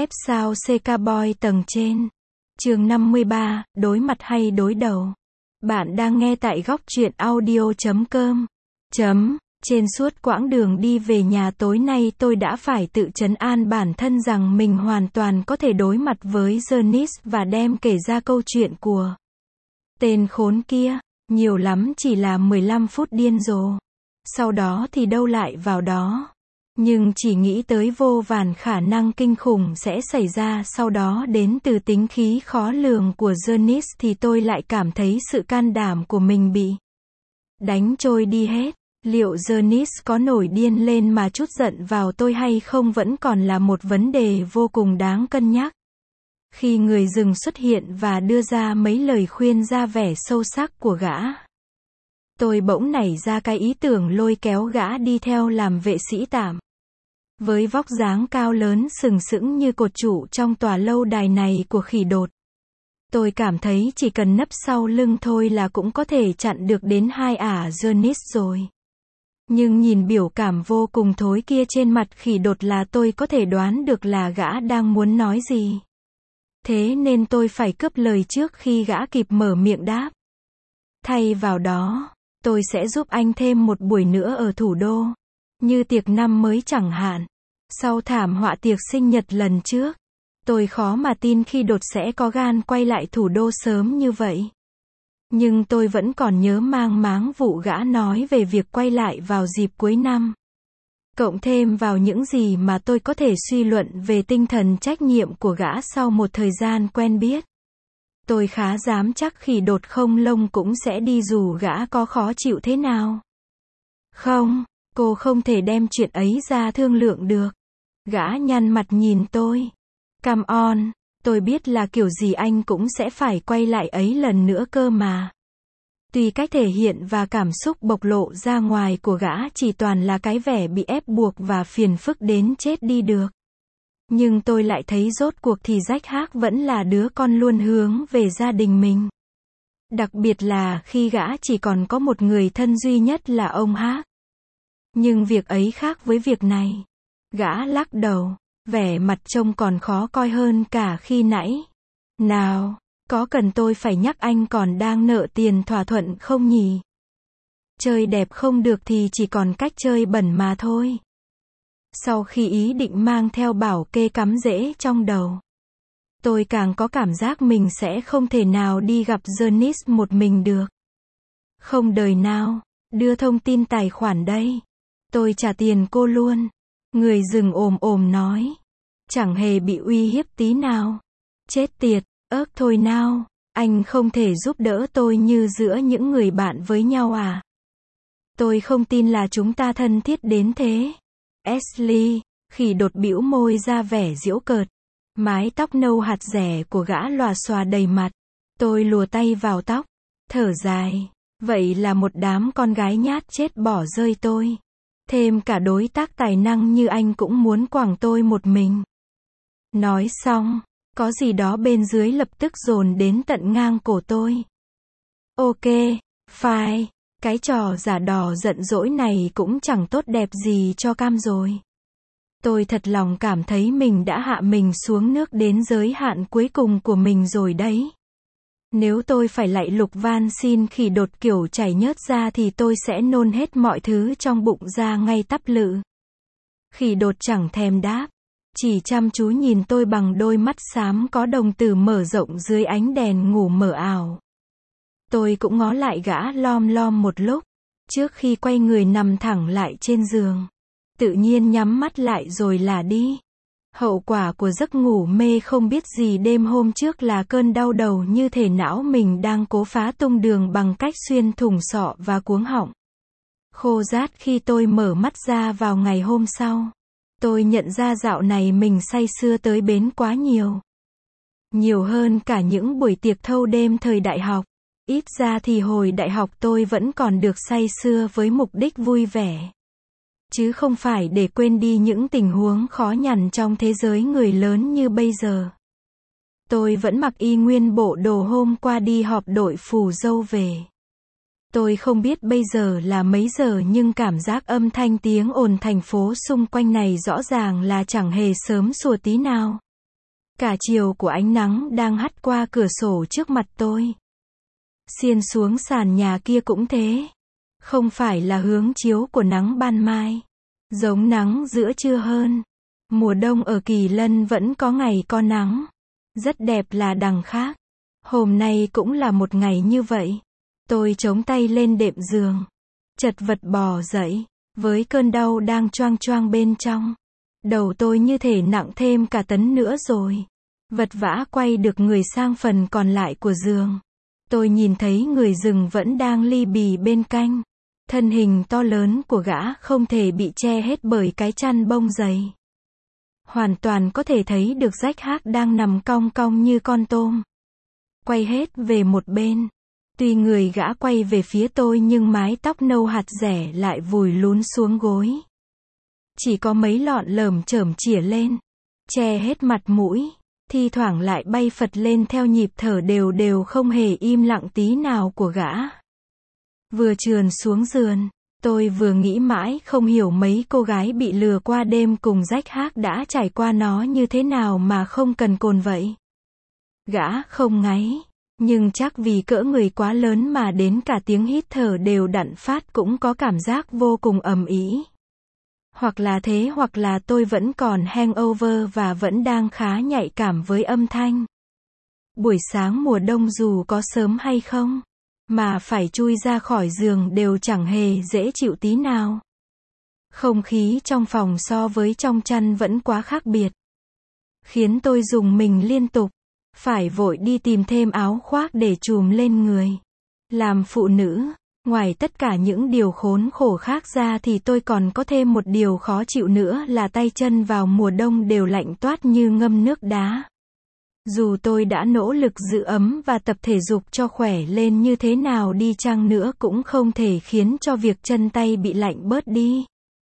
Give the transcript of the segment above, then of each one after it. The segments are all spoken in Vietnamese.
F sao CK Boy tầng trên. Chương 53, đối mặt hay đối đầu. Bạn đang nghe tại góc truyện audio.com. Trên suốt quãng đường đi về nhà tối nay tôi đã phải tự trấn an bản thân rằng mình hoàn toàn có thể đối mặt với Janice và đem kể ra câu chuyện của tên khốn kia. Nhiều lắm chỉ là 15 phút điên rồ. Sau đó thì đâu lại vào đó. Nhưng chỉ nghĩ tới vô vàn khả năng kinh khủng sẽ xảy ra sau đó đến từ tính khí khó lường của Janice thì tôi lại cảm thấy sự can đảm của mình bị đánh trôi đi hết. Liệu Janice có nổi điên lên mà trút giận vào tôi hay không vẫn còn là một vấn đề vô cùng đáng cân nhắc. Khi người rừng xuất hiện và đưa ra mấy lời khuyên ra vẻ sâu sắc của gã, tôi bỗng nảy ra cái ý tưởng lôi kéo gã đi theo làm vệ sĩ tạm. Với vóc dáng cao lớn sừng sững như cột trụ trong tòa lâu đài này của khỉ đột, tôi cảm thấy chỉ cần nấp sau lưng thôi là cũng có thể chặn được đến hai ả Janice rồi. Nhưng nhìn biểu cảm vô cùng thối kia trên mặt khỉ đột là tôi có thể đoán được là gã đang muốn nói gì. Thế nên tôi phải cướp lời trước khi gã kịp mở miệng đáp. Thay vào đó, tôi sẽ giúp anh thêm một buổi nữa ở thủ đô. Như tiệc năm mới chẳng hạn. Sau thảm họa tiệc sinh nhật lần trước, tôi khó mà tin khi đột sẽ có gan quay lại thủ đô sớm như vậy. Nhưng tôi vẫn còn nhớ mang máng vụ gã nói về việc quay lại vào dịp cuối năm. Cộng thêm vào những gì mà tôi có thể suy luận về tinh thần trách nhiệm của gã sau một thời gian quen biết. Tôi khá dám chắc khỉ đột không lông cũng sẽ đi dù gã có khó chịu thế nào. Không, cô không thể đem chuyện ấy ra thương lượng được. Gã nhăn mặt nhìn tôi. Come on, tôi biết là kiểu gì anh cũng sẽ phải quay lại ấy lần nữa cơ mà. Tuy cách thể hiện và cảm xúc bộc lộ ra ngoài của gã chỉ toàn là cái vẻ bị ép buộc và phiền phức đến chết đi được. Nhưng tôi lại thấy rốt cuộc thì Jack Hack vẫn là đứa con luôn hướng về gia đình mình. Đặc biệt là khi gã chỉ còn có một người thân duy nhất là ông Hack. Nhưng việc ấy khác với việc này. Gã lắc đầu, vẻ mặt trông còn khó coi hơn cả khi nãy. Nào, có cần tôi phải nhắc anh còn đang nợ tiền thỏa thuận không nhỉ? Chơi đẹp không được thì chỉ còn cách chơi bẩn mà thôi. Sau khi ý định mang theo bảo kê cắm rễ trong đầu, tôi càng có cảm giác mình sẽ không thể nào đi gặp Janice một mình được. Không đời nào, đưa thông tin tài khoản đây. Tôi trả tiền cô luôn. Người rừng ồm nói. Chẳng hề bị uy hiếp tí nào. Chết tiệt, ớt thôi nào, anh không thể giúp đỡ tôi như giữa những người bạn với nhau à? Tôi không tin là chúng ta thân thiết đến thế. Ashley, khỉ đột bĩu môi ra vẻ giễu cợt. Mái tóc nâu hạt rẻ của gã lòa xòa đầy mặt. Tôi lùa tay vào tóc, thở dài. Vậy là một đám con gái nhát chết bỏ rơi tôi. Thêm cả đối tác tài năng như anh cũng muốn quẳng tôi một mình. Nói xong, có gì đó bên dưới lập tức dồn đến tận ngang cổ tôi. Ok, fine, cái trò giả đò giận dỗi này cũng chẳng tốt đẹp gì cho cam rồi. Tôi thật lòng cảm thấy mình đã hạ mình xuống nước đến giới hạn cuối cùng của mình rồi đấy. Nếu tôi phải lạy Lục van xin khỉ đột kiểu chảy nhớt ra thì tôi sẽ nôn hết mọi thứ trong bụng ra ngay tắp lự. Khỉ đột chẳng thèm đáp, chỉ chăm chú nhìn tôi bằng đôi mắt xám có đồng tử mở rộng dưới ánh đèn ngủ mờ ảo. Tôi cũng ngó lại gã lom lom một lúc, trước khi quay người nằm thẳng lại trên giường. Tự nhiên nhắm mắt lại rồi là đi. Hậu quả của giấc ngủ mê không biết gì đêm hôm trước là cơn đau đầu như thể não mình đang cố phá tung đường bằng cách xuyên thủng sọ và cuống họng. Khô rát khi tôi mở mắt ra vào ngày hôm sau. Tôi nhận ra dạo này mình say sưa tới bến quá nhiều. Nhiều hơn cả những buổi tiệc thâu đêm thời đại học. Ít ra thì hồi đại học tôi vẫn còn được say sưa với mục đích vui vẻ. Chứ không phải để quên đi những tình huống khó nhằn trong thế giới người lớn như bây giờ. Tôi vẫn mặc y nguyên bộ đồ hôm qua đi họp đội phù dâu về. Tôi không biết bây giờ là mấy giờ nhưng cảm giác âm thanh tiếng ồn thành phố xung quanh này rõ ràng là chẳng hề sớm sủa tí nào. Cả chiều của ánh nắng đang hắt qua cửa sổ trước mặt tôi. Xiên xuống sàn nhà kia cũng thế. Không phải là hướng chiếu của nắng ban mai. Giống nắng giữa trưa hơn. Mùa đông ở Kỳ Lân vẫn có ngày có nắng. Rất đẹp là đằng khác. Hôm nay cũng là một ngày như vậy. Tôi chống tay lên đệm giường. Chật vật bò dậy. Với cơn đau đang choang choang bên trong. Đầu tôi như thể nặng thêm cả tấn nữa rồi. Vật vã quay được người sang phần còn lại của giường. Tôi nhìn thấy người rừng vẫn đang li bì bên cạnh. Thân hình to lớn của gã không thể bị che hết bởi cái chăn bông dày. Hoàn toàn có thể thấy được rách hác đang nằm cong cong như con tôm. Quay hết về một bên. Tuy người gã quay về phía tôi nhưng mái tóc nâu hạt rẻ lại vùi lún xuống gối. Chỉ có mấy lọn lởm chởm chỉa lên. Che hết mặt mũi. Thi thoảng lại bay phật lên theo nhịp thở đều đều không hề im lặng tí nào của gã. Vừa trườn xuống giường, tôi vừa nghĩ mãi không hiểu mấy cô gái bị lừa qua đêm cùng rách hác đã trải qua nó như thế nào mà không cần cồn vậy. Gã không ngáy, nhưng chắc vì cỡ người quá lớn mà đến cả tiếng hít thở đều đặn phát cũng có cảm giác vô cùng ầm ĩ. Hoặc là thế hoặc là tôi vẫn còn hangover và vẫn đang khá nhạy cảm với âm thanh. Buổi sáng mùa đông dù có sớm hay không, mà phải chui ra khỏi giường đều chẳng hề dễ chịu tí nào. Không khí trong phòng so với trong chăn vẫn quá khác biệt. Khiến tôi rùng mình liên tục. Phải vội đi tìm thêm áo khoác để trùm lên người. Làm phụ nữ, ngoài tất cả những điều khốn khổ khác ra thì tôi còn có thêm một điều khó chịu nữa là tay chân vào mùa đông đều lạnh toát như ngâm nước đá. Dù tôi đã nỗ lực giữ ấm và tập thể dục cho khỏe lên như thế nào đi chăng nữa cũng không thể khiến cho việc chân tay bị lạnh bớt đi.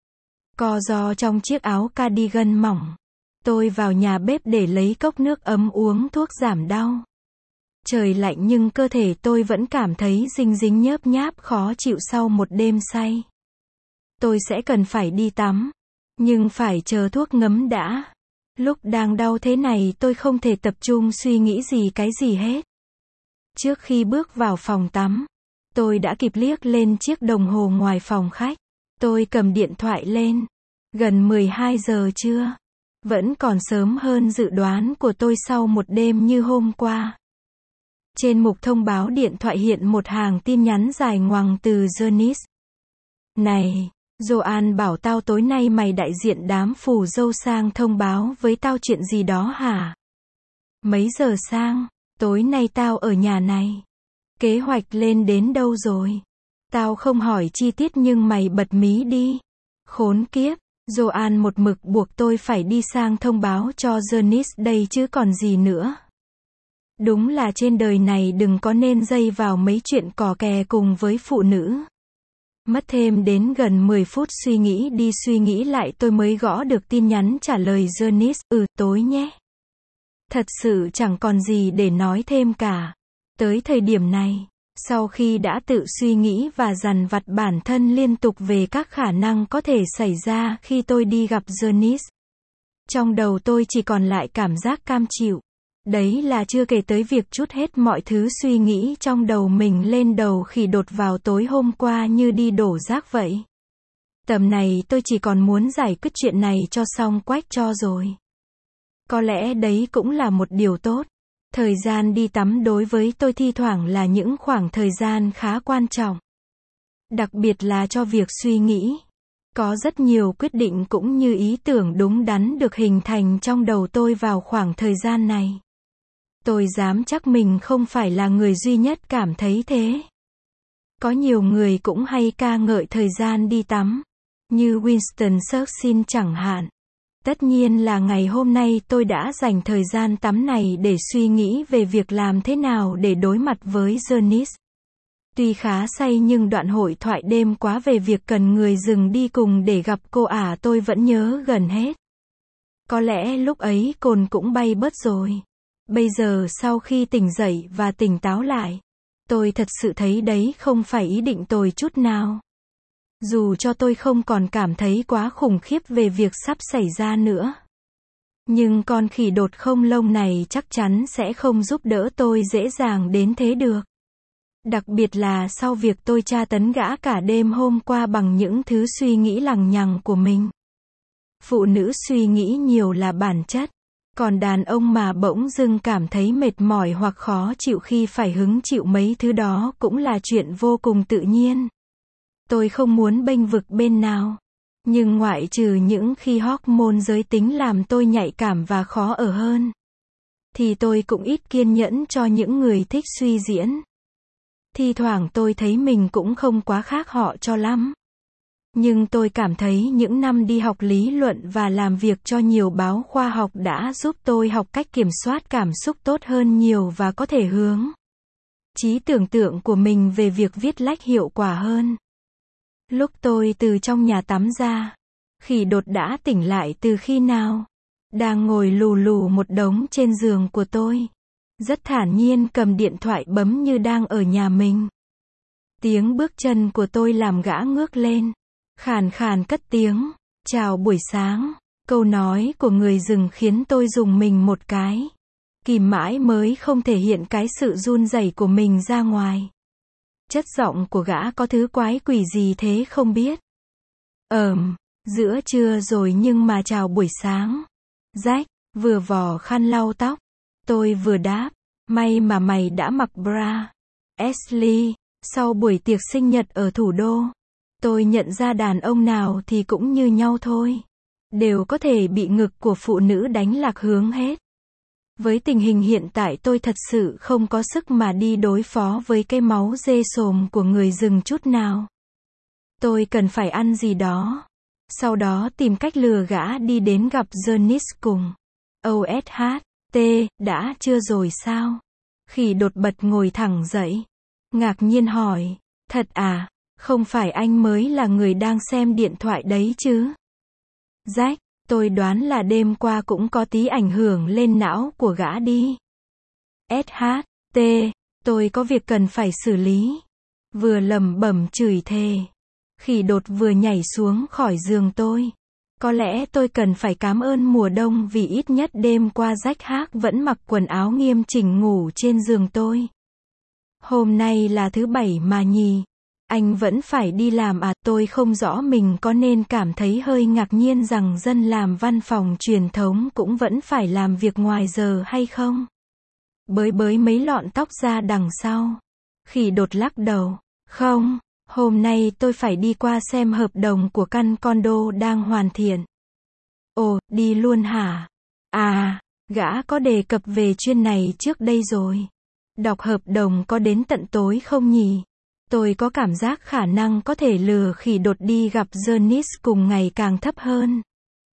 Co ro trong chiếc áo cardigan mỏng. Tôi vào nhà bếp để lấy cốc nước ấm uống thuốc giảm đau. Trời lạnh nhưng cơ thể tôi vẫn cảm thấy dính dính nhớp nháp khó chịu sau một đêm say. Tôi sẽ cần phải đi tắm. Nhưng phải chờ thuốc ngấm đã. Lúc đang đau thế này tôi không thể tập trung suy nghĩ cái gì hết. Trước khi bước vào phòng tắm, tôi đã kịp liếc lên chiếc đồng hồ ngoài phòng khách. Tôi cầm điện thoại lên. Gần 12 giờ trưa. Vẫn còn sớm hơn dự đoán của tôi sau một đêm như hôm qua. Trên mục thông báo điện thoại hiện một hàng tin nhắn dài ngoằng từ Janice. Này, Joan bảo tao tối nay mày đại diện đám phù dâu sang thông báo với tao chuyện gì đó hả? Mấy giờ sang? Tối nay tao ở nhà này. Kế hoạch lên đến đâu rồi? Tao không hỏi chi tiết nhưng mày bật mí đi. Khốn kiếp, Joan một mực buộc tôi phải đi sang thông báo cho Janice đây chứ còn gì nữa. Đúng là trên đời này đừng có nên dây vào mấy chuyện cò kè cùng với phụ nữ. Mất thêm đến gần 10 phút suy nghĩ đi suy nghĩ lại tôi mới gõ được tin nhắn trả lời Janice, tối nhé. Thật sự chẳng còn gì để nói thêm cả. Tới thời điểm này, sau khi đã tự suy nghĩ và dằn vặt bản thân liên tục về các khả năng có thể xảy ra khi tôi đi gặp Janice, trong đầu tôi chỉ còn lại cảm giác cam chịu. Đấy là chưa kể tới việc trút hết mọi thứ suy nghĩ trong đầu mình lên đầu khỉ đột vào tối hôm qua như đi đổ rác vậy. Tầm này tôi chỉ còn muốn giải quyết chuyện này cho xong quách cho rồi. Có lẽ đấy cũng là một điều tốt. Thời gian đi tắm đối với tôi thi thoảng là những khoảng thời gian khá quan trọng. Đặc biệt là cho việc suy nghĩ. Có rất nhiều quyết định cũng như ý tưởng đúng đắn được hình thành trong đầu tôi vào khoảng thời gian này. Tôi dám chắc mình không phải là người duy nhất cảm thấy thế. Có nhiều người cũng hay ca ngợi thời gian đi tắm. Như Winston Churchill chẳng hạn. Tất nhiên là ngày hôm nay tôi đã dành thời gian tắm này để suy nghĩ về việc làm thế nào để đối mặt với Janice. Tuy khá say nhưng đoạn hội thoại đêm quá về việc cần người dừng đi cùng để gặp cô tôi vẫn nhớ gần hết. Có lẽ lúc ấy cồn cũng bay bớt rồi. Bây giờ sau khi tỉnh dậy và tỉnh táo lại, tôi thật sự thấy đấy không phải ý định tồi chút nào. Dù cho tôi không còn cảm thấy quá khủng khiếp về việc sắp xảy ra nữa. Nhưng con khỉ đột không lông này chắc chắn sẽ không giúp đỡ tôi dễ dàng đến thế được. Đặc biệt là sau việc tôi tra tấn gã cả đêm hôm qua bằng những thứ suy nghĩ lằng nhằng của mình. Phụ nữ suy nghĩ nhiều là bản chất. Còn đàn ông mà bỗng dưng cảm thấy mệt mỏi hoặc khó chịu khi phải hứng chịu mấy thứ đó cũng là chuyện vô cùng tự nhiên. Tôi không muốn bênh vực bên nào. Nhưng ngoại trừ những khi hormone giới tính làm tôi nhạy cảm và khó ở hơn, thì tôi cũng ít kiên nhẫn cho những người thích suy diễn. Thi thoảng tôi thấy mình cũng không quá khác họ cho lắm. Nhưng tôi cảm thấy những năm đi học lý luận và làm việc cho nhiều báo khoa học đã giúp tôi học cách kiểm soát cảm xúc tốt hơn nhiều và có thể hướng trí tưởng tượng của mình về việc viết lách hiệu quả hơn. Lúc tôi từ trong nhà tắm ra, khỉ đột đã tỉnh lại từ khi nào? Đang ngồi lù lù một đống trên giường của tôi. Rất thản nhiên cầm điện thoại bấm như đang ở nhà mình. Tiếng bước chân của tôi làm gã ngước lên. Khàn khàn cất tiếng. Chào buổi sáng. Câu nói của người rừng khiến tôi rùng mình một cái. Kìm mãi mới không thể hiện cái sự run rẩy của mình ra ngoài. Chất giọng của gã có thứ quái quỷ gì thế không biết. Giữa trưa rồi nhưng mà chào buổi sáng. Jack, vừa vò khăn lau tóc. Tôi vừa đáp, may mà mày đã mặc bra. Ashley, sau buổi tiệc sinh nhật ở thủ đô, tôi nhận ra đàn ông nào thì cũng như nhau thôi. Đều có thể bị ngực của phụ nữ đánh lạc hướng hết. Với tình hình hiện tại tôi thật sự không có sức mà đi đối phó với cái máu dê sồm của người rừng chút nào. Tôi cần phải ăn gì đó. Sau đó tìm cách lừa gã đi đến gặp Janice cùng. OSHT, đã chưa rồi sao? Khỉ đột bật ngồi thẳng dậy. Ngạc nhiên hỏi, thật à, không phải anh mới là người đang xem điện thoại đấy chứ? Jack, tôi đoán là đêm qua cũng có tí ảnh hưởng lên não của gã đi. SHT, tôi có việc cần phải xử lý. Vừa lẩm bẩm chửi thề. Khỉ đột vừa nhảy xuống khỏi giường tôi. Có lẽ tôi cần phải cảm ơn mùa đông vì ít nhất đêm qua Jack vẫn mặc quần áo nghiêm chỉnh ngủ trên giường tôi. Hôm nay là thứ bảy mà nhỉ? Anh vẫn phải đi làm à? Tôi không rõ mình có nên cảm thấy hơi ngạc nhiên rằng dân làm văn phòng truyền thống cũng vẫn phải làm việc ngoài giờ hay không? Bới mấy lọn tóc ra đằng sau. Khỉ đột lắc đầu. Không, hôm nay tôi phải đi qua xem hợp đồng của căn condo đang hoàn thiện. Ồ, đi luôn hả? À, gã có đề cập về chuyện này trước đây rồi. Đọc hợp đồng có đến tận tối không nhỉ? Tôi có cảm giác khả năng có thể lừa khỉ đột đi gặp Janice cùng ngày càng thấp hơn.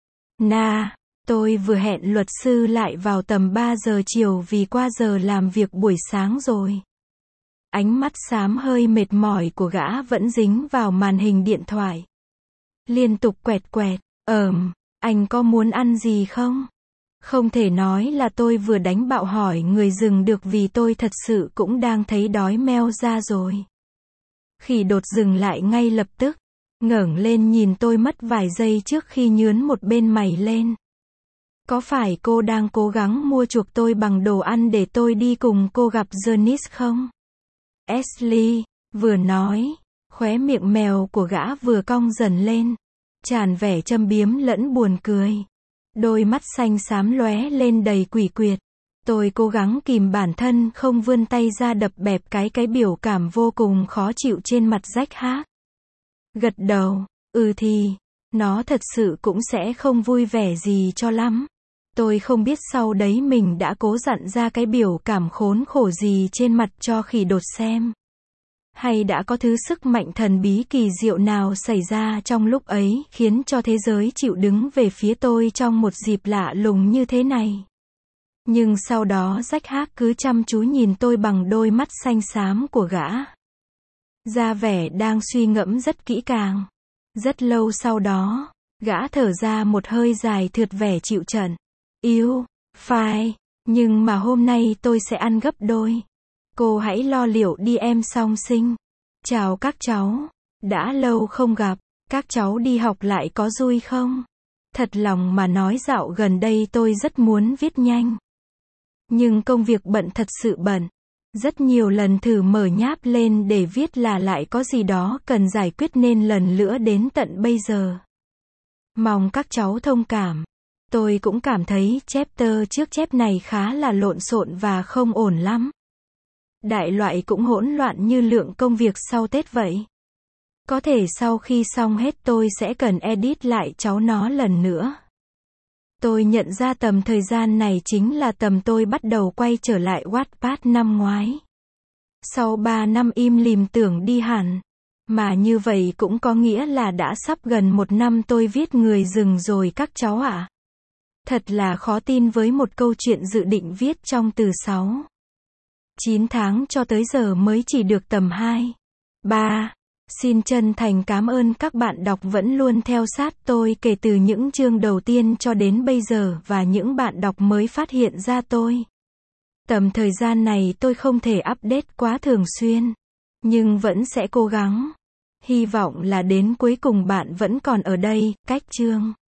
Tôi vừa hẹn luật sư lại vào tầm 3 giờ chiều vì qua giờ làm việc buổi sáng rồi. Ánh mắt xám hơi mệt mỏi của gã vẫn dính vào màn hình điện thoại. Liên tục quẹt quẹt, anh có muốn ăn gì không? Không thể nói là tôi vừa đánh bạo hỏi người rừng được vì tôi thật sự cũng đang thấy đói meo ra rồi. Khỉ đột dừng lại ngay lập tức, ngẩng lên nhìn tôi mất vài giây trước khi nhướn một bên mày lên. Có phải cô đang cố gắng mua chuộc tôi bằng đồ ăn để tôi đi cùng cô gặp Janice không? Ashley, vừa nói, khóe miệng mèo của gã vừa cong dần lên, tràn vẻ châm biếm lẫn buồn cười. Đôi mắt xanh xám lóe lên đầy quỷ quyệt. Tôi cố gắng kìm bản thân không vươn tay ra đập bẹp cái biểu cảm vô cùng khó chịu trên mặt Jack. Gật đầu, thì, nó thật sự cũng sẽ không vui vẻ gì cho lắm. Tôi không biết sau đấy mình đã cố dặn ra cái biểu cảm khốn khổ gì trên mặt cho khỉ đột xem. Hay đã có thứ sức mạnh thần bí kỳ diệu nào xảy ra trong lúc ấy khiến cho thế giới chịu đứng về phía tôi trong một dịp lạ lùng như thế này. Nhưng sau đó Jack cứ chăm chú nhìn tôi bằng đôi mắt xanh xám của gã. Ra vẻ đang suy ngẫm rất kỹ càng. Rất lâu sau đó, gã thở ra một hơi dài thượt vẻ chịu trận. Phải, nhưng mà hôm nay tôi sẽ ăn gấp đôi. Cô hãy lo liệu đi em song sinh. Chào các cháu. Đã lâu không gặp. Các cháu đi học lại có vui không? Thật lòng mà nói dạo gần đây tôi rất muốn viết nhanh. Nhưng công việc bận thật sự bận. Rất nhiều lần thử mở nháp lên để viết là lại có gì đó cần giải quyết nên lần nữa đến tận bây giờ. Mong các cháu thông cảm. Tôi cũng cảm thấy chapter trước chép này khá là lộn xộn và không ổn lắm. Đại loại cũng hỗn loạn như lượng công việc sau Tết vậy. Có thể sau khi xong hết tôi sẽ cần edit lại cháu nó lần nữa. Tôi nhận ra tầm thời gian này chính là tầm tôi bắt đầu quay trở lại Wattpad năm ngoái. Sau 3 năm im lìm tưởng đi hẳn. Mà như vậy cũng có nghĩa là đã sắp gần 1 năm tôi viết người rừng rồi các cháu ạ. Thật là khó tin với một câu chuyện dự định viết trong từ 9 tháng cho tới giờ mới chỉ được tầm 2, 3. Xin chân thành cảm ơn các bạn đọc vẫn luôn theo sát tôi kể từ những chương đầu tiên cho đến bây giờ và những bạn đọc mới phát hiện ra tôi. Tầm thời gian này tôi không thể update quá thường xuyên, nhưng vẫn sẽ cố gắng. Hy vọng là đến cuối cùng bạn vẫn còn ở đây, cách chương